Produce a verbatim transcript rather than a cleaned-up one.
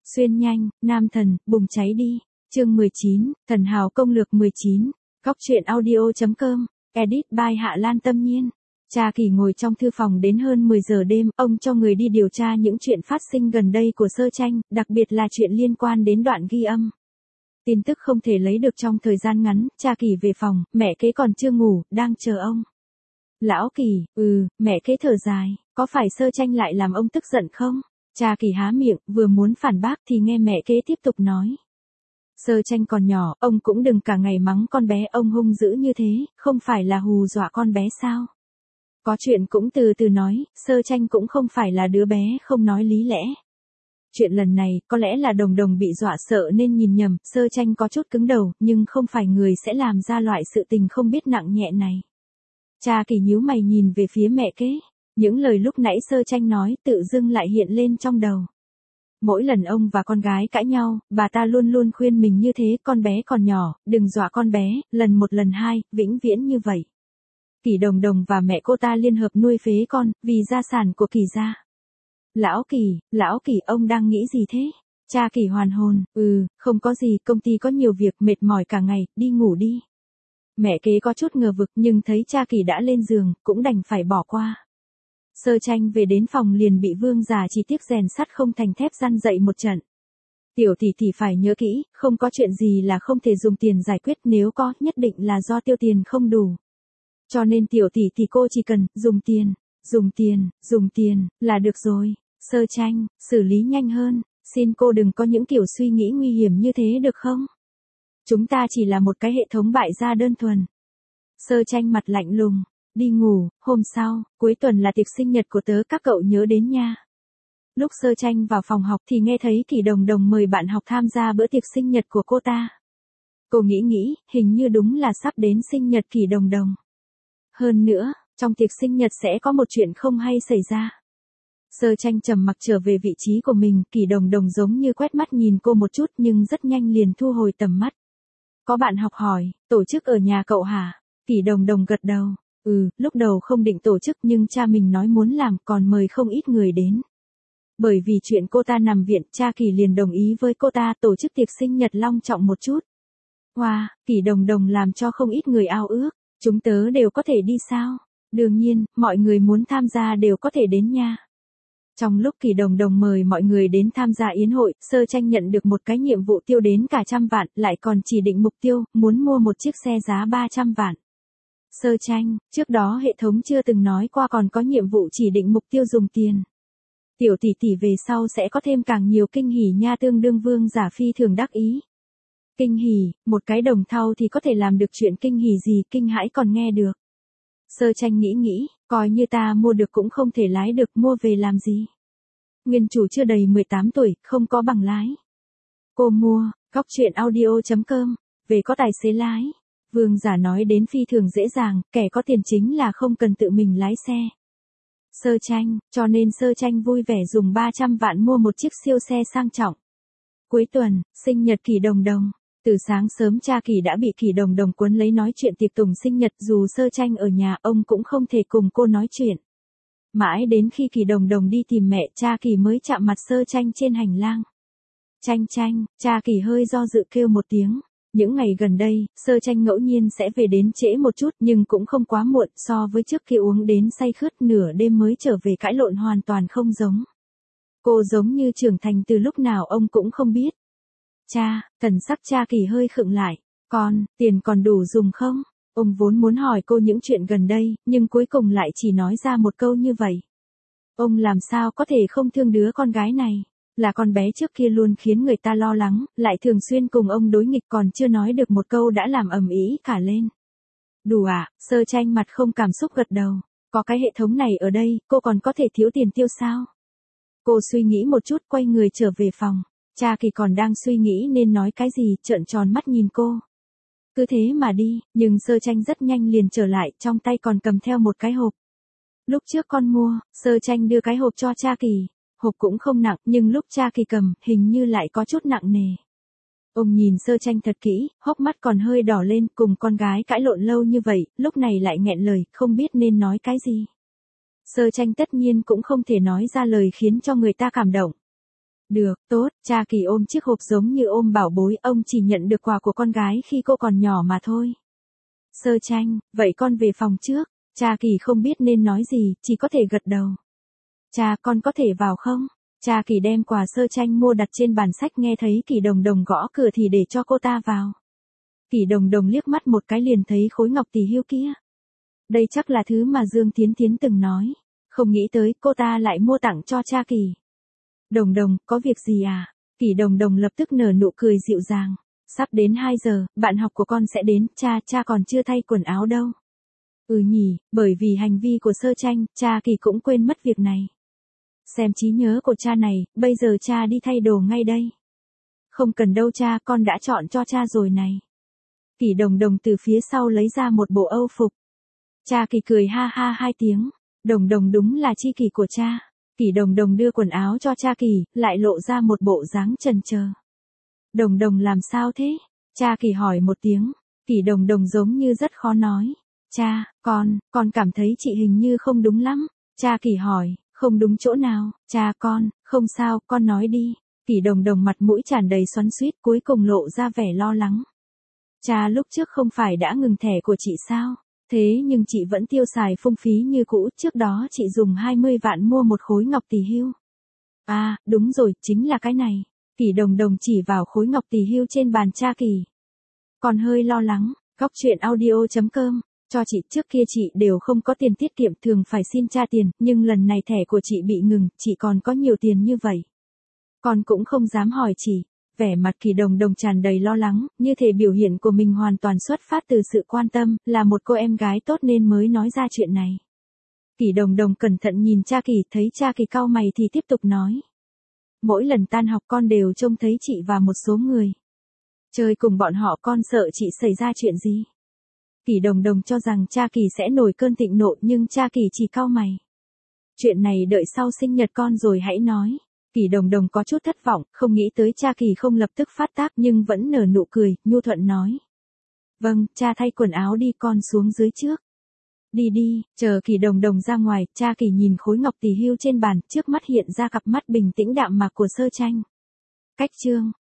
Xuyên nhanh, nam thần, bùng cháy đi. Chương mười chín, Thần hào công lược mười chín. Góc truyện audio.com, edit by Hạ Lan Tâm Nhiên. Cha Kỳ ngồi trong thư phòng đến hơn mười giờ đêm, ông cho người đi điều tra những chuyện phát sinh gần đây của Sơ Tranh, đặc biệt là chuyện liên quan đến đoạn ghi âm. Tin tức không thể lấy được trong thời gian ngắn, cha Kỳ về phòng, mẹ kế còn chưa ngủ, đang chờ ông. Lão Kỳ, ừ, mẹ kế thở dài, có phải Sơ Tranh lại làm ông tức giận không? Cha Kỳ há miệng, vừa muốn phản bác thì nghe mẹ kế tiếp tục nói. Sơ Tranh còn nhỏ, ông cũng đừng cả ngày mắng con bé, ông hung dữ như thế, không phải là hù dọa con bé sao? Có chuyện cũng từ từ nói, Sơ Tranh cũng không phải là đứa bé không nói lý lẽ. Chuyện lần này, có lẽ là Đồng Đồng bị dọa sợ nên nhìn nhầm, Sơ Tranh có chút cứng đầu, nhưng không phải người sẽ làm ra loại sự tình không biết nặng nhẹ này. Cha Kỳ nhíu mày nhìn về phía mẹ kế, những lời lúc nãy Sơ Tranh nói tự dưng lại hiện lên trong đầu. Mỗi lần ông và con gái cãi nhau, bà ta luôn luôn khuyên mình như thế, con bé còn nhỏ, đừng dọa con bé, lần một lần hai, vĩnh viễn như vậy. Kỳ Đồng Đồng và mẹ cô ta liên hợp nuôi phế con, vì gia sản của Kỳ gia. Lão Kỳ, Lão Kỳ, ông đang nghĩ gì thế? Cha Kỳ hoàn hồn, ừ, không có gì, công ty có nhiều việc, mệt mỏi cả ngày, đi ngủ đi. Mẹ kế có chút ngờ vực nhưng thấy cha Kỳ đã lên giường, cũng đành phải bỏ qua. Sơ Tranh về đến phòng liền bị Vương già chỉ tiếc rèn sắt không thành thép răn dậy một trận. Tiểu tỷ tỷ phải nhớ kỹ, không có chuyện gì là không thể dùng tiền giải quyết, nếu có, nhất định là do tiêu tiền không đủ. Cho nên tiểu tỷ tỷ cô chỉ cần, dùng tiền, dùng tiền, dùng tiền, là được rồi. Sơ Tranh, xử lý nhanh hơn, xin cô đừng có những kiểu suy nghĩ nguy hiểm như thế được không? Chúng ta chỉ là một cái hệ thống bại gia đơn thuần. Sơ Tranh mặt lạnh lùng, đi ngủ, hôm sau, cuối tuần là tiệc sinh nhật của tớ, các cậu nhớ đến nha. Lúc Sơ Tranh vào phòng học thì nghe thấy Kỳ Đồng Đồng mời bạn học tham gia bữa tiệc sinh nhật của cô ta. Cô nghĩ nghĩ, hình như đúng là sắp đến sinh nhật Kỳ Đồng Đồng. Hơn nữa, trong tiệc sinh nhật sẽ có một chuyện không hay xảy ra. Sơ Tranh trầm mặc trở về vị trí của mình, Kỳ Đồng Đồng giống như quét mắt nhìn cô một chút nhưng rất nhanh liền thu hồi tầm mắt. Có bạn học hỏi, tổ chức ở nhà cậu hả? Kỳ Đồng Đồng gật đầu, ừ, lúc đầu không định tổ chức nhưng cha mình nói muốn làm, còn mời không ít người đến. Bởi vì chuyện cô ta nằm viện, cha Kỳ liền đồng ý với cô ta tổ chức tiệc sinh nhật long trọng một chút. Wow, Kỳ Đồng Đồng làm cho không ít người ao ước, chúng tớ đều có thể đi sao? Đương nhiên, mọi người muốn tham gia đều có thể đến nha. Trong lúc Kỳ Đồng Đồng mời mọi người đến tham gia yến hội, Sơ Tranh nhận được một cái nhiệm vụ tiêu đến cả trăm vạn, lại còn chỉ định mục tiêu, muốn mua một chiếc xe giá ba trăm vạn. Sơ Tranh, trước đó hệ thống chưa từng nói qua còn có nhiệm vụ chỉ định mục tiêu dùng tiền. Tiểu tỷ tỷ về sau sẽ có thêm càng nhiều kinh hỉ nha, tương đương Vương giả phi thường đắc ý. Kinh hỉ, một cái đồng thau thì có thể làm được chuyện kinh hỉ gì, kinh hãi còn nghe được. Sơ Tranh nghĩ nghĩ, coi như ta mua được cũng không thể lái được, mua về làm gì. Nguyên chủ chưa đầy mười tám tuổi, không có bằng lái. Cô mua, góc truyện audio.com, về có tài xế lái. Vương giả nói đến phi thường dễ dàng, kẻ có tiền chính là không cần tự mình lái xe. Sơ Tranh, cho nên Sơ Tranh vui vẻ dùng ba trăm vạn mua một chiếc siêu xe sang trọng. Cuối tuần, sinh nhật Kỳ Đồng Đồng. Từ sáng sớm cha Kỳ đã bị Kỳ Đồng Đồng cuốn lấy nói chuyện tiệc tùng sinh nhật, dù Sơ Tranh ở nhà ông cũng không thể cùng cô nói chuyện. Mãi đến khi Kỳ Đồng Đồng đi tìm mẹ, cha Kỳ mới chạm mặt Sơ Tranh trên hành lang. Tranh Tranh, cha Kỳ hơi do dự kêu một tiếng. Những ngày gần đây, Sơ Tranh ngẫu nhiên sẽ về đến trễ một chút nhưng cũng không quá muộn, so với trước kia uống đến say khướt nửa đêm mới trở về cãi lộn hoàn toàn không giống. Cô giống như trưởng thành từ lúc nào ông cũng không biết. Cha, thần sắc cha Kỳ hơi khựng lại. Con, tiền còn đủ dùng không? Ông vốn muốn hỏi cô những chuyện gần đây, nhưng cuối cùng lại chỉ nói ra một câu như vậy. Ông làm sao có thể không thương đứa con gái này? Là con bé trước kia luôn khiến người ta lo lắng, lại thường xuyên cùng ông đối nghịch, còn chưa nói được một câu đã làm ầm ĩ cả lên. Đủ à? Sơ Tranh mặt không cảm xúc gật đầu. Có cái hệ thống này ở đây, cô còn có thể thiếu tiền tiêu sao? Cô suy nghĩ một chút, quay người trở về phòng. Cha Kỳ còn đang suy nghĩ nên nói cái gì, trợn tròn mắt nhìn cô. Cứ thế mà đi, nhưng Sơ Tranh rất nhanh liền trở lại, trong tay còn cầm theo một cái hộp. Lúc trước con mua, Sơ Tranh đưa cái hộp cho cha Kỳ. Hộp cũng không nặng, nhưng lúc cha Kỳ cầm, hình như lại có chút nặng nề. Ông nhìn Sơ Tranh thật kỹ, hốc mắt còn hơi đỏ lên, cùng con gái cãi lộn lâu như vậy, lúc này lại nghẹn lời, không biết nên nói cái gì. Sơ Tranh tất nhiên cũng không thể nói ra lời khiến cho người ta cảm động. Được, tốt, cha Kỳ ôm chiếc hộp giống như ôm bảo bối, ông chỉ nhận được quà của con gái khi cô còn nhỏ mà thôi. Sơ Tranh, vậy con về phòng trước, cha Kỳ không biết nên nói gì, chỉ có thể gật đầu. Cha, con có thể vào không? Cha Kỳ đem quà Sơ Tranh mua đặt trên bàn sách, nghe thấy Kỳ Đồng Đồng gõ cửa thì để cho cô ta vào. Kỳ Đồng Đồng liếc mắt một cái liền thấy khối ngọc tỷ hưu kia. Đây chắc là thứ mà Dương Tiến Tiến từng nói, không nghĩ tới cô ta lại mua tặng cho cha Kỳ. Đồng Đồng, có việc gì à? Kỳ Đồng Đồng lập tức nở nụ cười dịu dàng. Sắp đến hai giờ, bạn học của con sẽ đến, cha, cha còn chưa thay quần áo đâu. Ừ nhỉ, bởi vì hành vi của Sơ Tranh, cha Kỳ cũng quên mất việc này. Xem trí nhớ của cha này, bây giờ cha đi thay đồ ngay đây. Không cần đâu cha, con đã chọn cho cha rồi này. Kỳ Đồng Đồng từ phía sau lấy ra một bộ âu phục. Cha Kỳ cười ha ha hai tiếng. Đồng Đồng đúng là tri kỷ của cha. Kỳ Đồng Đồng đưa quần áo cho cha Kỳ, lại lộ ra một bộ dáng chần chờ. Đồng Đồng làm sao thế? Cha Kỳ hỏi một tiếng. Kỳ Đồng Đồng giống như rất khó nói. Cha, con, con cảm thấy chị hình như không đúng lắm. Cha Kỳ hỏi, không đúng chỗ nào? Cha con, không sao, con nói đi. Kỳ Đồng Đồng mặt mũi tràn đầy xoắn xuýt, cuối cùng lộ ra vẻ lo lắng. Cha lúc trước không phải đã ngừng thẻ của chị sao? Thế nhưng chị vẫn tiêu xài phung phí như cũ, trước đó chị dùng hai mươi vạn mua một khối ngọc tỷ hưu. À, đúng rồi, chính là cái này. Kỳ Đồng Đồng chỉ vào khối ngọc tỷ hưu trên bàn cha Kỳ. Còn hơi lo lắng, góc truyện audio chấm com, cho chị trước kia chị đều không có tiền tiết kiệm, thường phải xin cha tiền, nhưng lần này thẻ của chị bị ngừng, chị còn có nhiều tiền như vậy. Con cũng không dám hỏi chị. Vẻ mặt Kỳ Đồng Đồng tràn đầy lo lắng, như thể biểu hiện của mình hoàn toàn xuất phát từ sự quan tâm, là một cô em gái tốt nên mới nói ra chuyện này. Kỳ Đồng Đồng cẩn thận nhìn cha Kỳ, thấy cha Kỳ cau mày thì tiếp tục nói. Mỗi lần tan học con đều trông thấy chị và một số người chơi cùng bọn họ, con sợ chị xảy ra chuyện gì. Kỳ Đồng Đồng cho rằng cha Kỳ sẽ nổi cơn thịnh nộ, nhưng cha Kỳ chỉ cau mày. Chuyện này đợi sau sinh nhật con rồi hãy nói. Kỳ Đồng Đồng có chút thất vọng, không nghĩ tới cha Kỳ không lập tức phát tác nhưng vẫn nở nụ cười, nhu thuận nói. Vâng, cha thay quần áo đi, con xuống dưới trước. Đi đi, chờ Kỳ Đồng Đồng ra ngoài, cha Kỳ nhìn khối ngọc tỷ hưu trên bàn, trước mắt hiện ra cặp mắt bình tĩnh đạm mạc của Sơ Tranh. Cách chương